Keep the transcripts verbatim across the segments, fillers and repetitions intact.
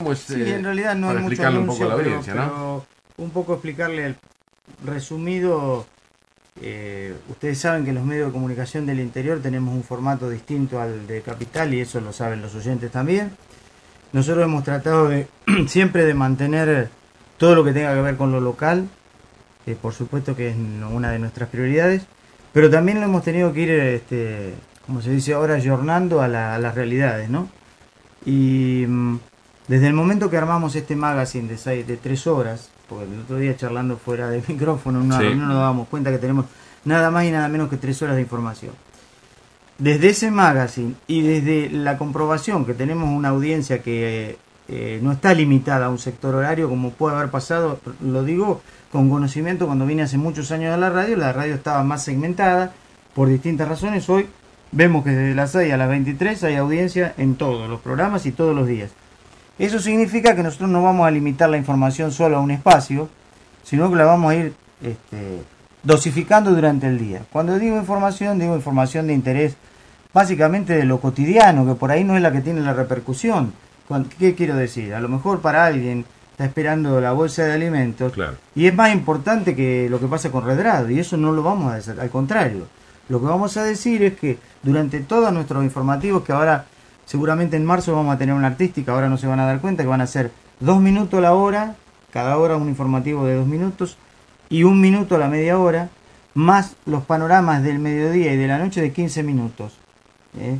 ¿Cómo es, Sí, eh, en realidad no para hay mucho explicarle anuncio, un poco a la pero, audiencia, ¿no? pero un poco explicarle el resumido. Eh, ustedes saben que los medios de comunicación del interior tenemos un formato distinto al de Capital y eso lo saben los oyentes también. Nosotros hemos tratado de siempre de mantener todo lo que tenga que ver con lo local, eh, por supuesto que es una de nuestras prioridades, pero también lo hemos tenido que ir, este, como se dice ahora, ayornando a, la, a las realidades, ¿no? Y mm, desde el momento que armamos este magazine de, seis, de tres horas, porque el otro día charlando fuera de micrófono en una Sí. reunión nos dábamos cuenta que tenemos nada más y nada menos que tres horas de información. Desde ese magazine y desde la comprobación que tenemos una audiencia que eh, no está limitada a un sector horario como puede haber pasado, lo digo con conocimiento, cuando vine hace muchos años a la radio, la radio estaba más segmentada por distintas razones. Hoy vemos que desde las seis a las veintitrés hay audiencia en todos los programas y todos los días. Eso significa que nosotros no vamos a limitar la información solo a un espacio, sino que la vamos a ir este, dosificando durante el día. Cuando digo información, digo información de interés básicamente de lo cotidiano, que por ahí no es la que tiene la repercusión. ¿Qué quiero decir? A lo mejor para alguien está esperando la bolsa de alimentos, Claro. y es más importante que lo que pasa con Redrado, y eso no lo vamos a decir, al contrario. Lo que vamos a decir es que durante todos nuestros informativos, que ahora seguramente en marzo vamos a tener una artística, ahora no se van a dar cuenta que van a ser dos minutos a la hora, cada hora un informativo de dos minutos, y un minuto a la media hora, más los panoramas del mediodía y de la noche de quince minutos. ¿Eh?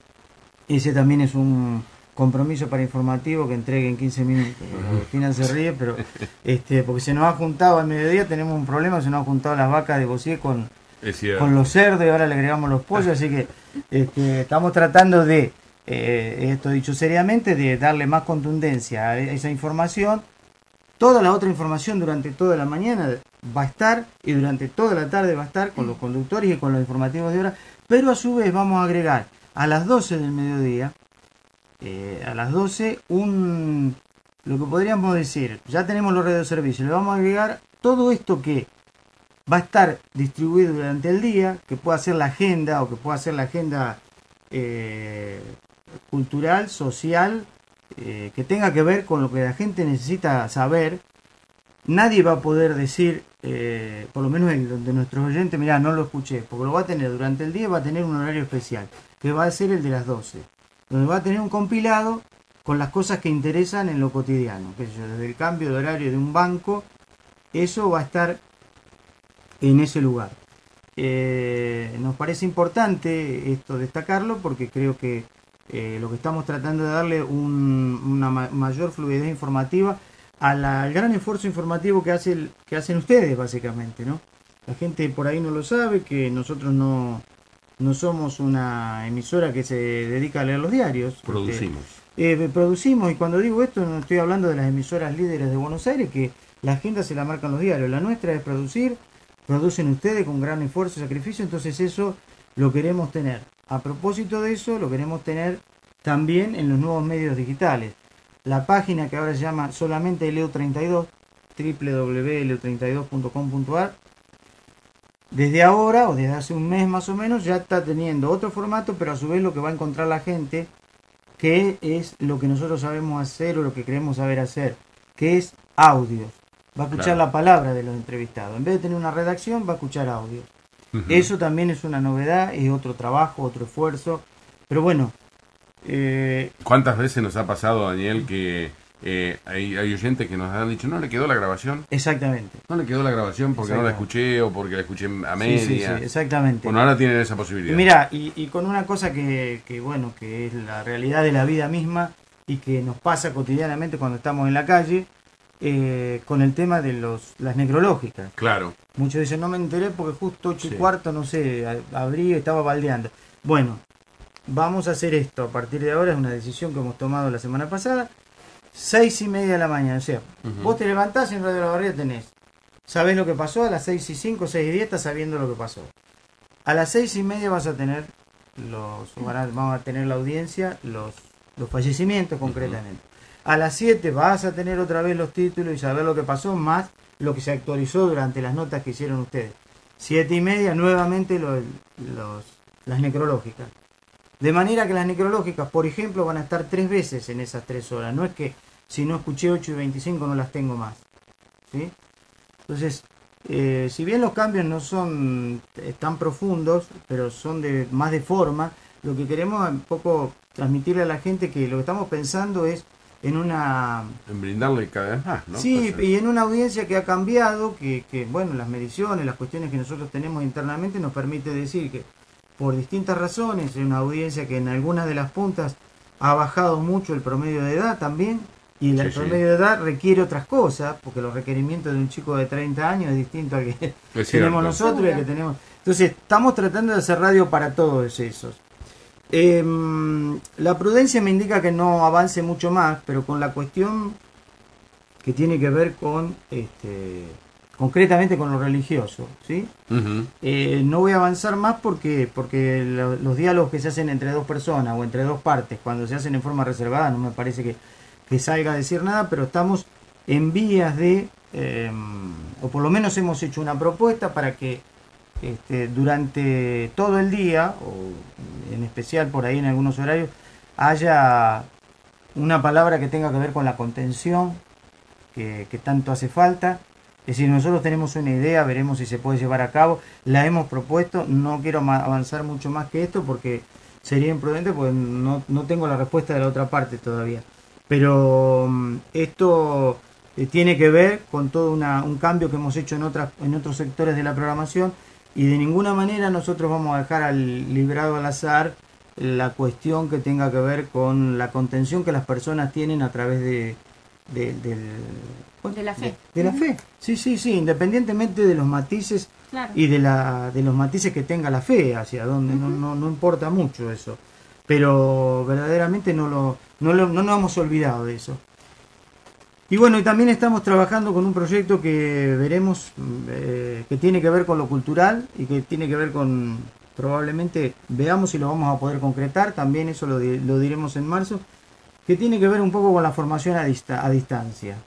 Ese también es un compromiso para informativo que entregue en quince minutos. Agustina se ríe, pero este, porque se nos ha juntado al mediodía, tenemos un problema, se nos ha juntado las vacas de Bosier con, con los cerdos y ahora le agregamos los pollos, así que este, estamos tratando de, eh, esto dicho seriamente, de darle más contundencia a esa información. Toda la otra información durante toda la mañana va a estar y durante toda la tarde va a estar con los conductores y con los informativos de hora, pero a su vez vamos a agregar a las doce del mediodía, eh, a las doce, un, lo que podríamos decir, ya tenemos los radioservicios, le vamos a agregar todo esto que va a estar distribuido durante el día, que pueda ser la agenda o que pueda ser la agenda eh, cultural, social, eh, que tenga que ver con lo que la gente necesita saber. Nadie va a poder decir, eh, por lo menos el de nuestros oyentes, mirá, no lo escuché, porque lo va a tener durante el día, va a tener un horario especial, que va a ser el de las doce, donde va a tener un compilado con las cosas que interesan en lo cotidiano, qué sé yo, desde el cambio de horario de un banco, eso va a estar en ese lugar. Eh, nos parece importante esto destacarlo porque creo que eh, lo que estamos tratando de darle un, una ma mayor fluidez informativa a la, al gran esfuerzo informativo que, hace el, que hacen ustedes básicamente, ¿no? La gente por ahí no lo sabe, que nosotros no, no somos una emisora que se dedica a leer los diarios. Producimos. Este, eh, producimos, y cuando digo esto no estoy hablando de las emisoras líderes de Buenos Aires, que la agenda se la marcan los diarios. La nuestra es producir, producen ustedes con gran esfuerzo y sacrificio, entonces eso lo queremos tener. A propósito de eso, lo queremos tener también en los nuevos medios digitales. La página que ahora se llama solamente Leo treinta y dos, doble u doble u doble u punto leo treinta y dos punto com punto a r, desde ahora o desde hace un mes más o menos ya está teniendo otro formato, pero a su vez lo que va a encontrar la gente, que es lo que nosotros sabemos hacer o lo que queremos saber hacer, que es audios. Va a escuchar claro. La palabra de los entrevistados. En vez de tener una redacción, va a escuchar audios. Uh-huh. Eso también es una novedad, es otro trabajo, otro esfuerzo. Pero bueno. Eh... ¿Cuántas veces nos ha pasado, Daniel, que eh, hay, hay oyentes que nos han dicho, no le quedó la grabación? Exactamente. No le quedó la grabación porque no la escuché o porque la escuché a media. Sí, sí, sí, exactamente. Bueno, ahora tienen esa posibilidad. Y mira, y, y con una cosa que, que, bueno, que es la realidad de la vida misma y que nos pasa cotidianamente cuando estamos en la calle, eh, con el tema de los las necrológicas. Claro. Muchos dicen, no me enteré porque justo ocho y cuarto, no sé, abrí, estaba baldeando. Bueno, vamos a hacer esto a partir de ahora, es una decisión que hemos tomado la semana pasada. Seis y media de la mañana, o sea, uh-huh. Vos te levantás y en Radio La Barriga tenés, sabés lo que pasó, a las seis y cinco, seis y diez estás sabiendo lo que pasó. A las seis y media vas a tener los, vamos a tener la audiencia, los, los fallecimientos concretamente. Uh-huh. A las siete vas a tener otra vez los títulos y saber lo que pasó, más lo que se actualizó durante las notas que hicieron ustedes. Siete y media nuevamente los, los, las necrológicas. De manera que las necrológicas, por ejemplo, van a estar tres veces en esas tres horas. No es que si no escuché ocho y veinticinco no las tengo más, ¿sí? Entonces, eh, si bien los cambios no son eh, tan profundos, pero son de más de forma, lo que queremos es un poco transmitirle a la gente que lo que estamos pensando es en una... En brindarle cada vez más, ¿no? Sí, Pues, y en una audiencia que ha cambiado, que, que, bueno, las mediciones, las cuestiones que nosotros tenemos internamente nos permite decir que por distintas razones, es una audiencia que en algunas de las puntas ha bajado mucho el promedio de edad también, y el Sí, promedio sí. de edad requiere otras cosas, porque los requerimientos de un chico de treinta años es distinto al que Es tenemos cierto. nosotros y al que tenemos. Entonces, estamos tratando de hacer radio para todos esos. Eh, la prudencia me indica que no avance mucho más, pero con la cuestión que tiene que ver con, este, concretamente con lo religioso, ¿sí? Uh-huh. Eh, no voy a avanzar más porque, porque lo, los diálogos que se hacen entre dos personas o entre dos partes, cuando se hacen en forma reservada, no me parece que, que salga a decir nada, pero estamos en vías de, eh, o por lo menos hemos hecho una propuesta para que este, durante todo el día, o en especial por ahí en algunos horarios, haya una palabra que tenga que ver con la contención, que, que tanto hace falta. Es decir, nosotros tenemos una idea, veremos si se puede llevar a cabo, la hemos propuesto, no quiero avanzar mucho más que esto porque sería imprudente, porque no, no tengo la respuesta de la otra parte todavía. Pero um, esto eh, tiene que ver con todo una, un cambio que hemos hecho en, otras, en otros sectores de la programación, y de ninguna manera nosotros vamos a dejar al librado al azar la cuestión que tenga que ver con la contención que las personas tienen a través de, de, del, de la fe. De, de la fe, sí, sí, sí, independientemente de los matices, claro, y de la de los matices que tenga la fe, hacia donde uh-huh. no, no, no importa mucho eso, pero verdaderamente no lo, no lo no nos hemos olvidado de eso. Y bueno, y también estamos trabajando con un proyecto que veremos, eh, que tiene que ver con lo cultural y que tiene que ver con, probablemente veamos si lo vamos a poder concretar, también eso lo, lo diremos en marzo, que tiene que ver un poco con la formación a, dista, a distancia.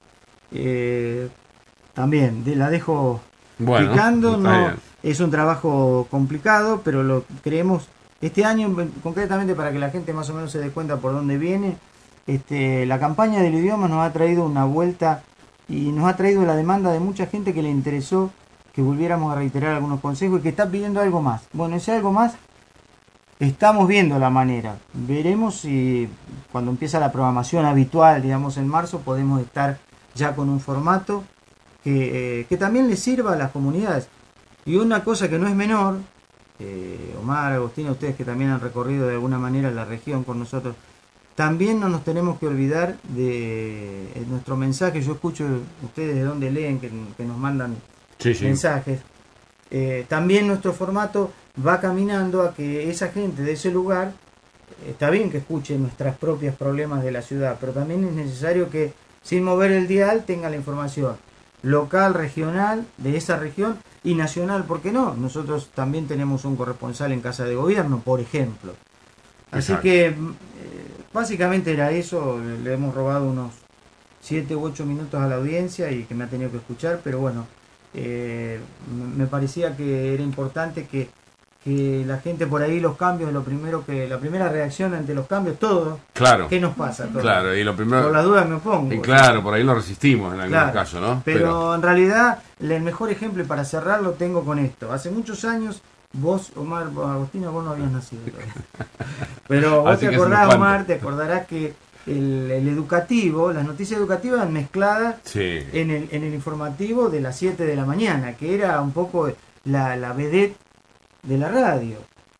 Eh, también de, la dejo bueno, picando, no, es un trabajo complicado, pero lo creemos este año concretamente para que la gente más o menos se dé cuenta por dónde viene. Este, la campaña del idioma nos ha traído una vuelta y nos ha traído la demanda de mucha gente que le interesó que volviéramos a reiterar algunos consejos y que está pidiendo algo más. Bueno, ese algo más estamos viendo la manera. Veremos si cuando empieza la programación habitual, digamos en marzo, podemos estar ya con un formato que, eh, que también le sirva a las comunidades. Y una cosa que no es menor, eh, Omar, Agustina, ustedes que también han recorrido de alguna manera la región con nosotros, también no nos tenemos que olvidar de nuestro mensaje. Yo escucho ustedes de dónde leen, que, que nos mandan sí, sí. mensajes. Eh, también nuestro formato va caminando a que esa gente de ese lugar, está bien que escuche nuestros propios problemas de la ciudad, pero también es necesario que sin mover el dial tenga la información local, regional, de esa región y nacional, ¿por qué no? Nosotros también tenemos un corresponsal en Casa de Gobierno, por ejemplo. Así Exacto. que eh, básicamente era eso, le hemos robado unos siete u ocho minutos a la audiencia y que me ha tenido que escuchar, pero bueno, eh, me parecía que era importante que, que la gente por ahí, los cambios, lo primero que la primera reacción ante los cambios, todo, claro. ¿qué nos pasa? Todo? Claro, y lo primero, por las dudas me opongo. Y claro, por ahí lo resistimos en algunos claro, casos, ¿no? Pero, pero en realidad, el mejor ejemplo, y para cerrar, lo tengo con esto. Hace muchos años, vos, Omar, Agustina, vos no habías nacido todavía. Pero vos Así te acordás, Omar, te acordarás que el, el educativo, las noticias educativas mezcladas sí. en, el, en el informativo de las siete de la mañana, que era un poco la, la vedette de la radio.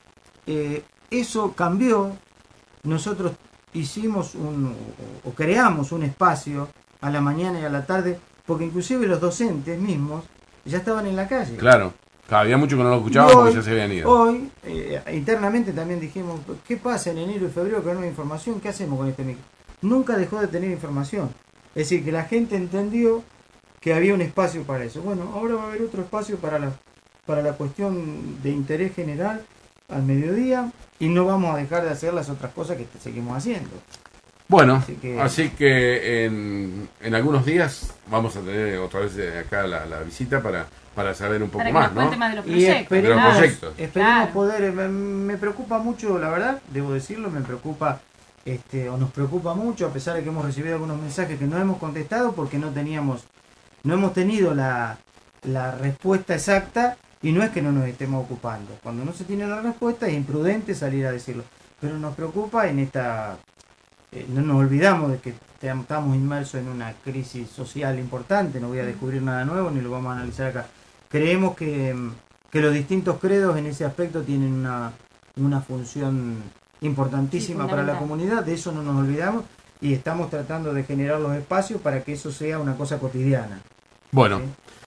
Eh, eso cambió, nosotros hicimos un, o creamos un espacio a la mañana y a la tarde, porque inclusive los docentes mismos ya estaban en la calle. Claro. Había mucho que no lo escuchábamos porque ya se habían ido. Hoy, eh, internamente también dijimos, ¿qué pasa en enero y febrero que no hay información? ¿Qué hacemos con este micro? Nunca dejó de tener información. Es decir, que la gente entendió que había un espacio para eso. Bueno, ahora va a haber otro espacio para la, para la cuestión de interés general al mediodía y no vamos a dejar de hacer las otras cosas que seguimos haciendo. Bueno, así que, así que en, en algunos días vamos a tener otra vez acá la, la visita para... para saber un poco para más, ¿no? Más de los y esperemos, de los proyectos. esperemos claro. poder, me, me preocupa mucho, la verdad, debo decirlo, me preocupa este, o nos preocupa mucho, a pesar de que hemos recibido algunos mensajes que no hemos contestado porque no teníamos, no hemos tenido la, la respuesta exacta, y no es que no nos estemos ocupando. Cuando no se tiene la respuesta es imprudente salir a decirlo. Pero nos preocupa en esta... Eh, no nos olvidamos de que estamos inmersos en una crisis social importante, no voy a descubrir nada nuevo ni lo vamos a analizar acá. Creemos que, que los distintos credos en ese aspecto tienen una, una función importantísima sí, para la comunidad, de eso no nos olvidamos, y estamos tratando de generar los espacios para que eso sea una cosa cotidiana. Bueno. ¿Sí?